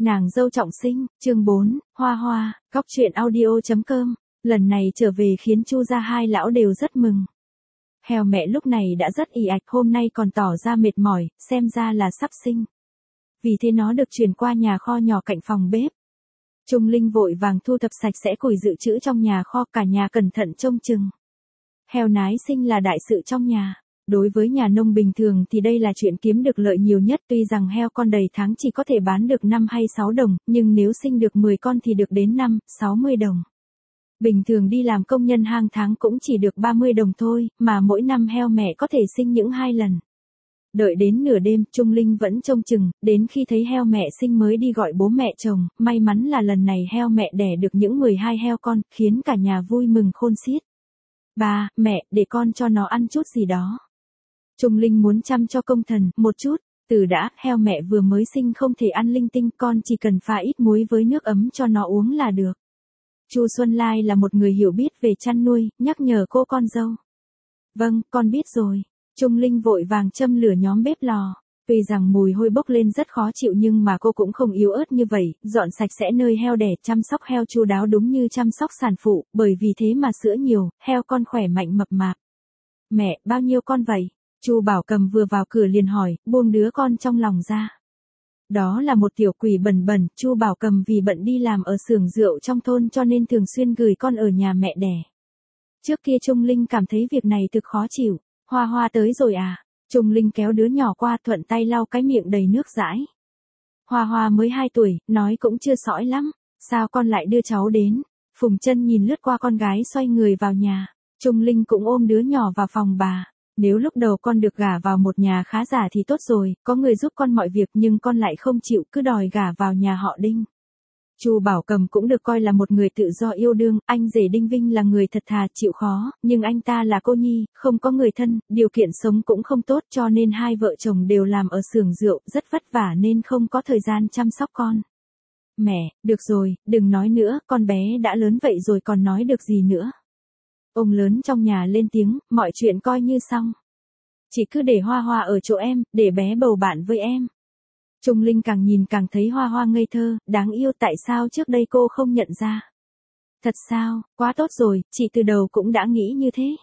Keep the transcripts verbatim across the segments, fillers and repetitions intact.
Nàng dâu trọng sinh, chương bốn, Hoa Hoa, góc truyện audio chấm com, lần này trở về khiến Chu gia hai lão đều rất mừng. Heo mẹ lúc này đã rất ì ạch, hôm nay còn tỏ ra mệt mỏi, xem ra là sắp sinh. Vì thế nó được chuyển qua nhà kho nhỏ cạnh phòng bếp. Trung Linh vội vàng thu thập sạch sẽ củi dự trữ trong nhà kho, cả nhà cẩn thận trông chừng. Heo nái sinh là đại sự trong nhà. Đối với nhà nông bình thường thì đây là chuyện kiếm được lợi nhiều nhất, tuy rằng heo con đầy tháng chỉ có thể bán được năm hay sáu đồng, nhưng nếu sinh được mười con thì được đến năm, sáu mươi đồng. Bình thường đi làm công nhân hàng tháng cũng chỉ được ba mươi đồng thôi, mà mỗi năm heo mẹ có thể sinh những hai lần. Đợi đến nửa đêm, Trung Linh vẫn trông chừng, đến khi thấy heo mẹ sinh mới đi gọi bố mẹ chồng, may mắn là lần này heo mẹ đẻ được những mười hai heo con, khiến cả nhà vui mừng khôn xiết. Ba, mẹ, để con cho nó ăn chút gì đó. Trung Linh muốn chăm cho công thần, một chút, từ đã, heo mẹ vừa mới sinh không thể ăn linh tinh, con chỉ cần pha ít muối với nước ấm cho nó uống là được. Chu Xuân Lai là một người hiểu biết về chăn nuôi, nhắc nhở cô con dâu. Vâng, con biết rồi. Trung Linh vội vàng châm lửa nhóm bếp lò. Tuy rằng mùi hôi bốc lên rất khó chịu nhưng mà cô cũng không yếu ớt như vậy, dọn sạch sẽ nơi heo đẻ, chăm sóc heo chu đáo đúng như chăm sóc sản phụ, bởi vì thế mà sữa nhiều, heo con khỏe mạnh mập mạp. Mẹ, bao nhiêu con vậy? Chu Bảo Cầm vừa vào cửa liền hỏi, buông đứa con trong lòng ra. Đó là một tiểu quỷ bẩn bẩn, Chu Bảo Cầm vì bận đi làm ở xưởng rượu trong thôn cho nên thường xuyên gửi con ở nhà mẹ đẻ. Trước kia Trung Linh cảm thấy việc này thực khó chịu. Hoa Hoa tới rồi à? Trung Linh kéo đứa nhỏ qua, thuận tay lau cái miệng đầy nước dãi. Hoa Hoa mới hai tuổi, nói cũng chưa sõi lắm. Sao con lại đưa cháu đến? Phùng Chân nhìn lướt qua con gái xoay người vào nhà. Trung Linh cũng ôm đứa nhỏ vào phòng bà. Nếu lúc đầu con được gả vào một nhà khá giả thì tốt rồi, có người giúp con mọi việc nhưng con lại không chịu, cứ đòi gả vào nhà họ Đinh. Chu Bảo Cầm cũng được coi là một người tự do yêu đương, anh rể Đinh Vinh là người thật thà, chịu khó, nhưng anh ta là cô nhi, không có người thân, điều kiện sống cũng không tốt cho nên hai vợ chồng đều làm ở xưởng rượu, rất vất vả nên không có thời gian chăm sóc con. Mẹ, được rồi, đừng nói nữa, con bé đã lớn vậy rồi còn nói được gì nữa. Ông lớn trong nhà lên tiếng, mọi chuyện coi như xong. Chỉ cứ để Hoa Hoa ở chỗ em, để bé bầu bạn với em. Trung Linh càng nhìn càng thấy Hoa Hoa ngây thơ, đáng yêu, tại sao trước đây cô không nhận ra. Thật sao, quá tốt rồi, chị từ đầu cũng đã nghĩ như thế.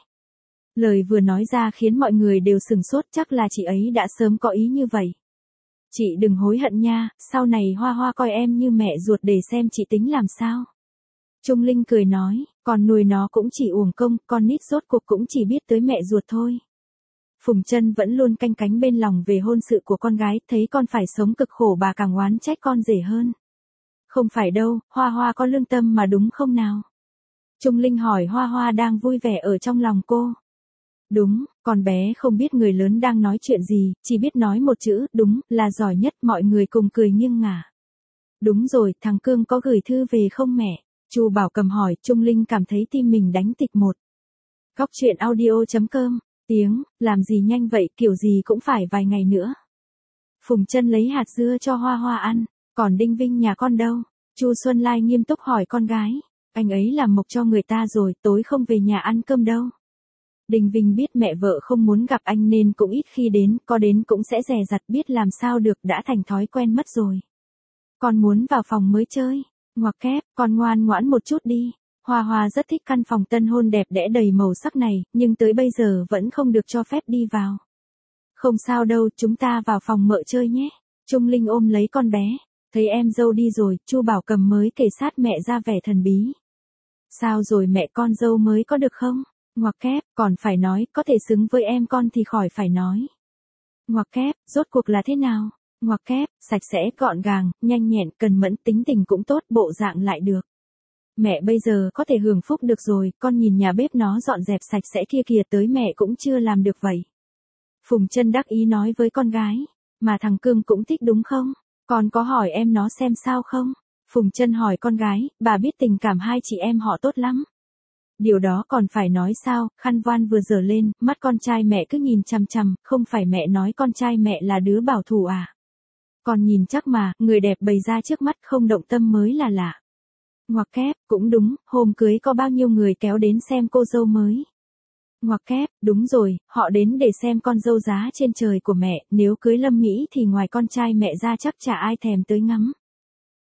Lời vừa nói ra khiến mọi người đều sừng sốt, chắc là chị ấy đã sớm có ý như vậy. Chị đừng hối hận nha, sau này Hoa Hoa coi em như mẹ ruột để xem chị tính làm sao. Trung Linh cười nói, con nuôi nó cũng chỉ uổng công, con nít rốt cuộc cũng chỉ biết tới mẹ ruột thôi. Phùng Chân vẫn luôn canh cánh bên lòng về hôn sự của con gái, thấy con phải sống cực khổ bà càng oán trách con rể hơn. Không phải đâu, Hoa Hoa có lương tâm mà đúng không nào? Trung Linh hỏi Hoa Hoa đang vui vẻ ở trong lòng cô. Đúng, con bé không biết người lớn đang nói chuyện gì, chỉ biết nói một chữ, đúng, là giỏi nhất, mọi người cùng cười nghiêng ngả. Đúng rồi, thằng Cương có gửi thư về không mẹ? Chu Bảo Cầm hỏi, Trung Linh cảm thấy tim mình đánh tịch một. Góc truyện audio chấm com, tiếng, làm gì nhanh vậy, kiểu gì cũng phải vài ngày nữa. Phùng Chân lấy hạt dưa cho Hoa Hoa ăn, còn Đinh Vinh nhà con đâu? Chu Xuân Lai nghiêm túc hỏi con gái, anh ấy làm mộc cho người ta rồi, tối không về nhà ăn cơm đâu. Đinh Vinh biết mẹ vợ không muốn gặp anh nên cũng ít khi đến, có đến cũng sẽ dè dặt, biết làm sao được, đã thành thói quen mất rồi. Con muốn vào phòng mới chơi. Ngoặc kép, con ngoan ngoãn một chút đi. Hoa Hoa rất thích căn phòng tân hôn đẹp đẽ đầy màu sắc này, nhưng tới bây giờ vẫn không được cho phép đi vào. Không sao đâu, chúng ta vào phòng mợ chơi nhé. Trung Linh ôm lấy con bé. Thấy em dâu đi rồi, Chu Bảo Cầm mới kể sát mẹ ra vẻ thần bí. Sao rồi mẹ, con dâu mới có được không? Ngoặc kép, còn phải nói, có thể xứng với em con thì khỏi phải nói. Ngoặc kép, rốt cuộc là thế nào? Ngoặc kép, sạch sẽ, gọn gàng, nhanh nhẹn, cần mẫn, tính tình cũng tốt, bộ dạng lại được. Mẹ bây giờ có thể hưởng phúc được rồi, con nhìn nhà bếp nó dọn dẹp sạch sẽ kia kìa, tới mẹ cũng chưa làm được vậy. Phùng Chân đắc ý nói với con gái, mà thằng Cương cũng thích đúng không? Con có hỏi em nó xem sao không? Phùng Chân hỏi con gái, bà biết tình cảm hai chị em họ tốt lắm. Điều đó còn phải nói sao, khăn voan vừa dở lên, mắt con trai mẹ cứ nhìn chằm chằm, không phải mẹ nói con trai mẹ là đứa bảo thủ à? Còn nhìn chắc mà, người đẹp bày ra trước mắt không động tâm mới là lạ. Ngoặc kép, cũng đúng, hôm cưới có bao nhiêu người kéo đến xem cô dâu mới. Ngoặc kép, đúng rồi, họ đến để xem con dâu giá trên trời của mẹ, nếu cưới Lâm Mỹ thì ngoài con trai mẹ ra chắc chả ai thèm tới ngắm.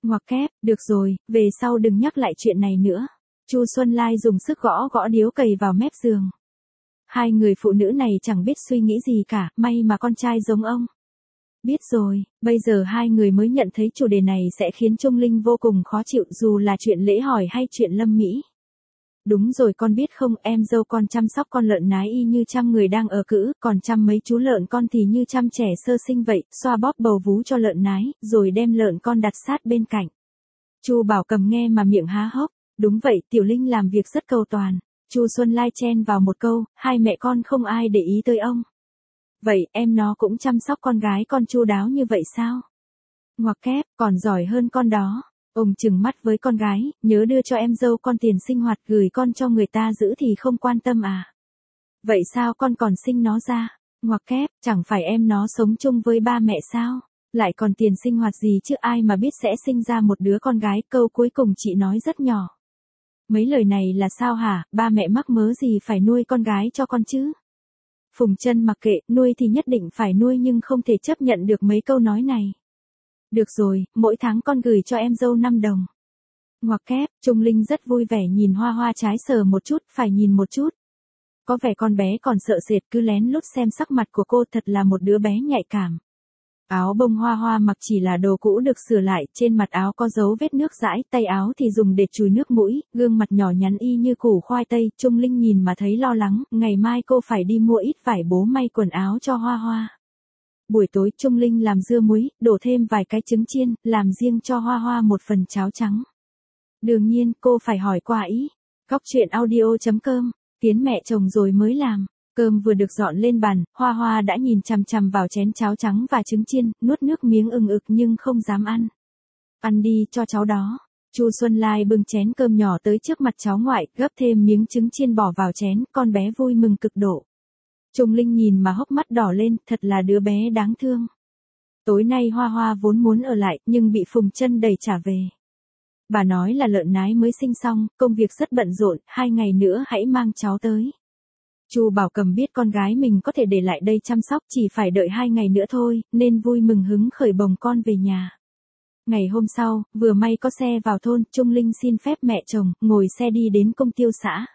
Ngoặc kép, được rồi, về sau đừng nhắc lại chuyện này nữa. Chu Xuân Lai dùng sức gõ gõ điếu cày vào mép giường. Hai người phụ nữ này chẳng biết suy nghĩ gì cả, may mà con trai giống ông. Biết rồi, bây giờ hai người mới nhận thấy chủ đề này sẽ khiến Trung Linh vô cùng khó chịu dù là chuyện lễ hỏi hay chuyện Lâm Mỹ. Đúng rồi, con biết không, em dâu con chăm sóc con lợn nái y như chăm người đang ở cữ, còn chăm mấy chú lợn con thì như chăm trẻ sơ sinh vậy, xoa bóp bầu vú cho lợn nái, rồi đem lợn con đặt sát bên cạnh. Chu Bảo Cầm nghe mà miệng há hốc, đúng vậy, Tiểu Linh làm việc rất cầu toàn. Chu Xuân Lai chen vào một câu, hai mẹ con không ai để ý tới ông. Vậy, em nó cũng chăm sóc con gái con chu đáo như vậy sao? Ngoặc kép, còn giỏi hơn con đó. Ông trừng mắt với con gái, nhớ đưa cho em dâu con tiền sinh hoạt gửi con cho người ta giữ thì không quan tâm à? Vậy sao con còn sinh nó ra? Ngoặc kép, chẳng phải em nó sống chung với ba mẹ sao? Lại còn tiền sinh hoạt gì chứ, ai mà biết sẽ sinh ra một đứa con gái, câu cuối cùng chị nói rất nhỏ. Mấy lời này là sao hả, ba mẹ mắc mớ gì phải nuôi con gái cho con chứ? Phùng Chân mặc kệ, nuôi thì nhất định phải nuôi nhưng không thể chấp nhận được mấy câu nói này. Được rồi, mỗi tháng con gửi cho em dâu năm đồng. Ngoặc kép, Trung Linh rất vui vẻ nhìn Hoa Hoa trái sờ một chút, phải nhìn một chút. Có vẻ con bé còn sợ sệt cứ lén lút xem sắc mặt của cô, thật là một đứa bé nhạy cảm. Áo bông Hoa Hoa mặc chỉ là đồ cũ được sửa lại, trên mặt áo có dấu vết nước dãi, tay áo thì dùng để chùi nước mũi, gương mặt nhỏ nhắn y như củ khoai tây, Trung Linh nhìn mà thấy lo lắng, ngày mai cô phải đi mua ít vải bố may quần áo cho Hoa Hoa. Buổi tối Trung Linh làm dưa muối, đổ thêm vài cái trứng chiên, làm riêng cho Hoa Hoa một phần cháo trắng. Đương nhiên, cô phải hỏi qua ý. Góc truyện audio chấm com, tiến mẹ chồng rồi mới làm. Cơm vừa được dọn lên bàn, Hoa Hoa đã nhìn chằm chằm vào chén cháo trắng và trứng chiên, nuốt nước miếng ừng ực nhưng không dám ăn. Ăn đi cho cháu đó. Chu Xuân Lai bưng chén cơm nhỏ tới trước mặt cháu ngoại, gấp thêm miếng trứng chiên bỏ vào chén, con bé vui mừng cực độ. Trung Linh nhìn mà hốc mắt đỏ lên, thật là đứa bé đáng thương. Tối nay Hoa Hoa vốn muốn ở lại, nhưng bị Phùng Chân đẩy trả về. Bà nói là lợn nái mới sinh xong, công việc rất bận rộn, hai ngày nữa hãy mang cháu tới. Chu Bảo Cầm biết con gái mình có thể để lại đây chăm sóc, chỉ phải đợi hai ngày nữa thôi, nên vui mừng hứng khởi bồng con về nhà. Ngày hôm sau, vừa may có xe vào thôn, Trung Linh xin phép mẹ chồng, ngồi xe đi đến công tiêu xã.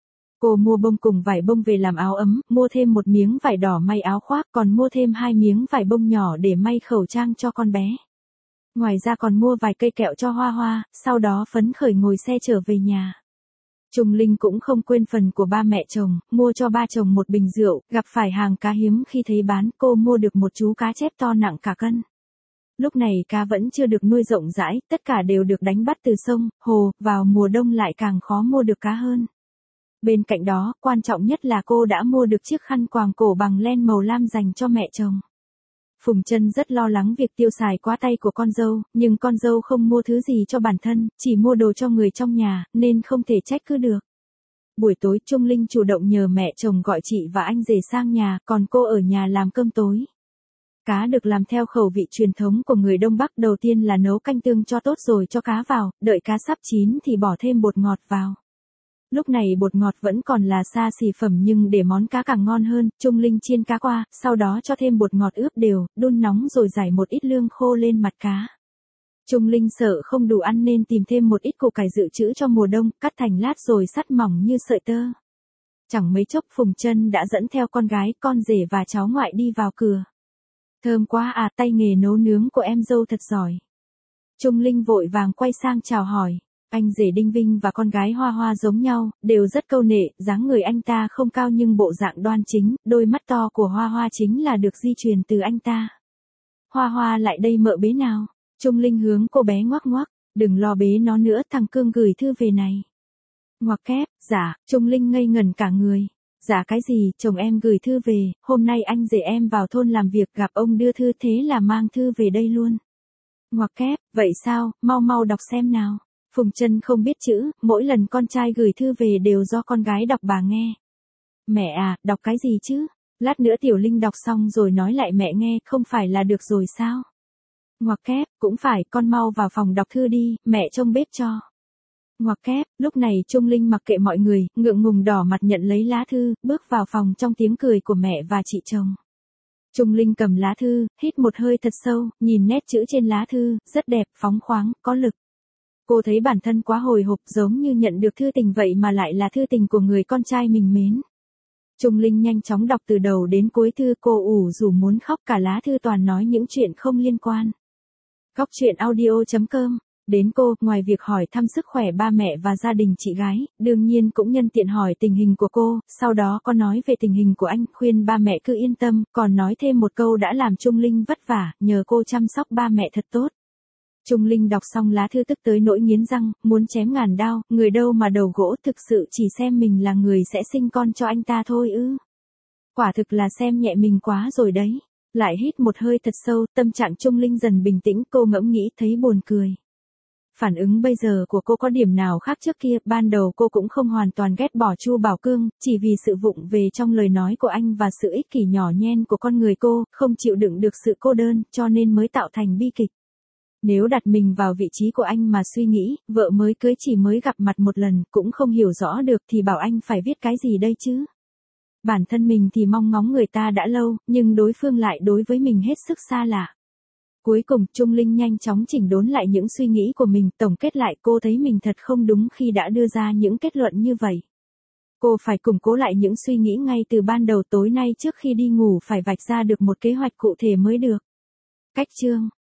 Cô mua bông cùng vải bông về làm áo ấm, mua thêm một miếng vải đỏ may áo khoác, còn mua thêm hai miếng vải bông nhỏ để may khẩu trang cho con bé. Ngoài ra còn mua vài cây kẹo cho Hoa Hoa, sau đó phấn khởi ngồi xe trở về nhà. Trung Linh cũng không quên phần của ba mẹ chồng, mua cho ba chồng một bình rượu, gặp phải hàng cá hiếm khi thấy bán, cô mua được một chú cá chép to nặng cả cân. Lúc này cá vẫn chưa được nuôi rộng rãi, tất cả đều được đánh bắt từ sông, hồ, vào mùa đông lại càng khó mua được cá hơn. Bên cạnh đó, quan trọng nhất là cô đã mua được chiếc khăn quàng cổ bằng len màu lam dành cho mẹ chồng. Phùng Chân rất lo lắng việc tiêu xài quá tay của con dâu, nhưng con dâu không mua thứ gì cho bản thân, chỉ mua đồ cho người trong nhà, nên không thể trách cứ được. Buổi tối Trung Linh chủ động nhờ mẹ chồng gọi chị và anh rể sang nhà, còn cô ở nhà làm cơm tối. Cá được làm theo khẩu vị truyền thống của người Đông Bắc, đầu tiên là nấu canh tương cho tốt rồi cho cá vào, đợi cá sắp chín thì bỏ thêm bột ngọt vào. Lúc này bột ngọt vẫn còn là xa xỉ phẩm nhưng để món cá càng ngon hơn, Trung Linh chiên cá qua, sau đó cho thêm bột ngọt ướp đều, đun nóng rồi rải một ít lương khô lên mặt cá. Trung Linh sợ không đủ ăn nên tìm thêm một ít củ cải dự trữ cho mùa đông, cắt thành lát rồi sắt mỏng như sợi tơ. Chẳng mấy chốc Phùng Chân đã dẫn theo con gái, con rể và cháu ngoại đi vào cửa. Thơm quá à, tay nghề nấu nướng của em dâu thật giỏi. Trung Linh vội vàng quay sang chào hỏi. Anh rể Đinh Vinh và con gái Hoa Hoa giống nhau, đều rất câu nệ, dáng người anh ta không cao nhưng bộ dạng đoan chính, đôi mắt to của Hoa Hoa chính là được di truyền từ anh ta. Hoa Hoa lại đây mợ bế nào. Trung Linh hướng cô bé ngoắc ngoắc, đừng lo bế nó nữa, thằng Cương gửi thư về này. Ngoặc kép, dạ, Trung Linh ngây ngẩn cả người. Dạ cái gì, chồng em gửi thư về, hôm nay anh rể em vào thôn làm việc gặp ông đưa thư thế là mang thư về đây luôn. Ngoặc kép, vậy sao, mau mau đọc xem nào. Phùng Chân không biết chữ, mỗi lần con trai gửi thư về đều do con gái đọc bà nghe. Mẹ à, đọc cái gì chứ? Lát nữa Tiểu Linh đọc xong rồi nói lại mẹ nghe, không phải là được rồi sao? Ngoặc kép, cũng phải, con mau vào phòng đọc thư đi, mẹ trông bếp cho. Ngoặc kép, lúc này Trung Linh mặc kệ mọi người, ngượng ngùng đỏ mặt nhận lấy lá thư, bước vào phòng trong tiếng cười của mẹ và chị chồng. Trung Linh cầm lá thư, hít một hơi thật sâu, nhìn nét chữ trên lá thư, rất đẹp, phóng khoáng, có lực. Cô thấy bản thân quá hồi hộp, giống như nhận được thư tình vậy mà lại là thư tình của người con trai mình mến. Trung Linh nhanh chóng đọc từ đầu đến cuối thư, cô ủ rũ muốn khóc, cả lá thư toàn nói những chuyện không liên quan. Góc truyện audio chấm com. Đến cô, ngoài việc hỏi thăm sức khỏe ba mẹ và gia đình chị gái, đương nhiên cũng nhân tiện hỏi tình hình của cô, sau đó có nói về tình hình của anh, khuyên ba mẹ cứ yên tâm, còn nói thêm một câu đã làm Trung Linh vất vả, nhờ cô chăm sóc ba mẹ thật tốt. Trung Linh đọc xong lá thư tức tới nỗi nghiến răng, muốn chém ngàn đao, người đâu mà đầu gỗ, thực sự chỉ xem mình là người sẽ sinh con cho anh ta thôi ư. Quả thực là xem nhẹ mình quá rồi đấy. Lại hít một hơi thật sâu, tâm trạng Trung Linh dần bình tĩnh, cô ngẫm nghĩ thấy buồn cười. Phản ứng bây giờ của cô có điểm nào khác trước kia, ban đầu cô cũng không hoàn toàn ghét bỏ Chu Bảo Cương, chỉ vì sự vụng về trong lời nói của anh và sự ích kỷ nhỏ nhen của con người cô, không chịu đựng được sự cô đơn, cho nên mới tạo thành bi kịch. Nếu đặt mình vào vị trí của anh mà suy nghĩ, vợ mới cưới chỉ mới gặp mặt một lần, cũng không hiểu rõ được thì bảo anh phải viết cái gì đây chứ? Bản thân mình thì mong ngóng người ta đã lâu, nhưng đối phương lại đối với mình hết sức xa lạ. Cuối cùng, Trung Linh nhanh chóng chỉnh đốn lại những suy nghĩ của mình, tổng kết lại cô thấy mình thật không đúng khi đã đưa ra những kết luận như vậy. Cô phải củng cố lại những suy nghĩ ngay từ ban đầu, tối nay trước khi đi ngủ phải vạch ra được một kế hoạch cụ thể mới được. Cách chương